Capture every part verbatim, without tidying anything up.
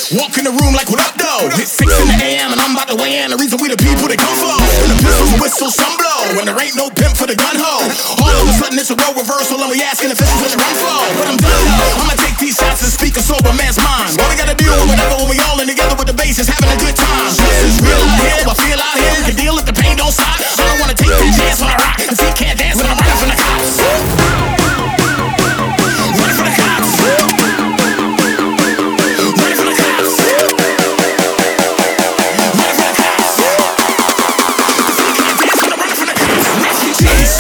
Walk in the room like, what up, though? It's six in the A M and I'm about to weigh in. The reason we the people that come for. When the pistols whistle, some blow. When there ain't no pimp for the gun ho. All of a sudden it's a role reversal and we asking if it's what you run for. But I'm done. I'ma take these shots and speak a sober man's mind. All we gotta do is whatever when we all in together with the bass is having a good time. This is real out here, I feel out here. You can deal if the pain don't stop. I don't wanna take that chance when I rock. Cause he can't dance when I'm running from the cops. Running from the cops. Running from the cops. Running from the cops. Cause he can't dance when I'm running from the cops. Refugees.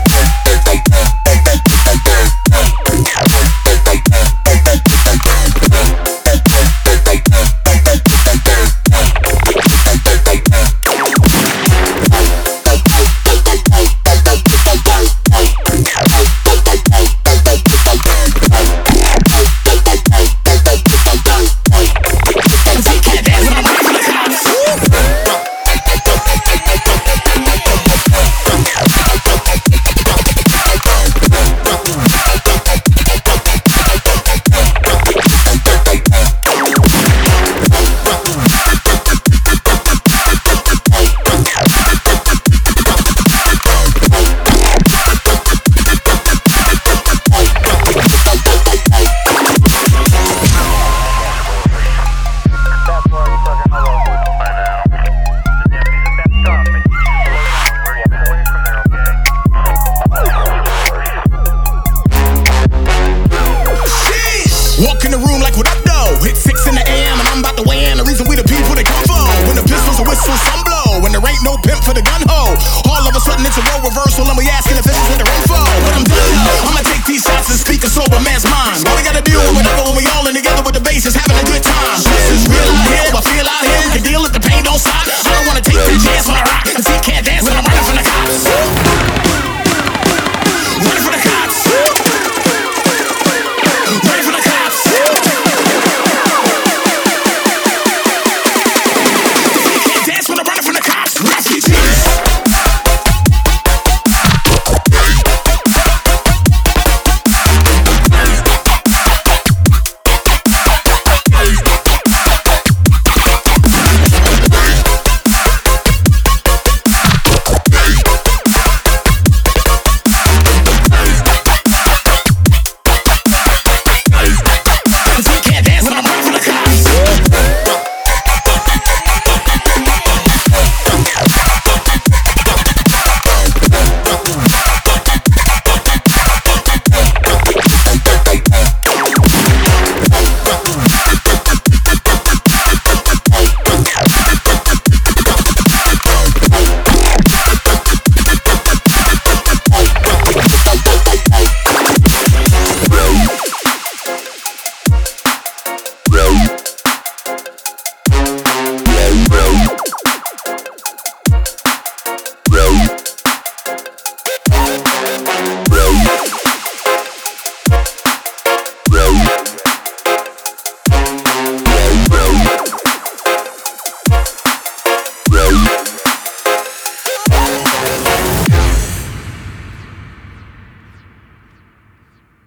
Walk in the room like, what up, though? It's six in the A M and I'm about to weigh in. The reason we the people that come for. When the pistols whistle, some blow. When there ain't no pimp for the gun ho. All of a sudden it's a role reversal and we asking if it's what the run for. But I'm done. I'ma take these shots and speak a sober man's mind. All we gotta do is whatever when we all in together with the bass is having a good time. This is real out here, I feel out here. You can deal if the pain don't stop.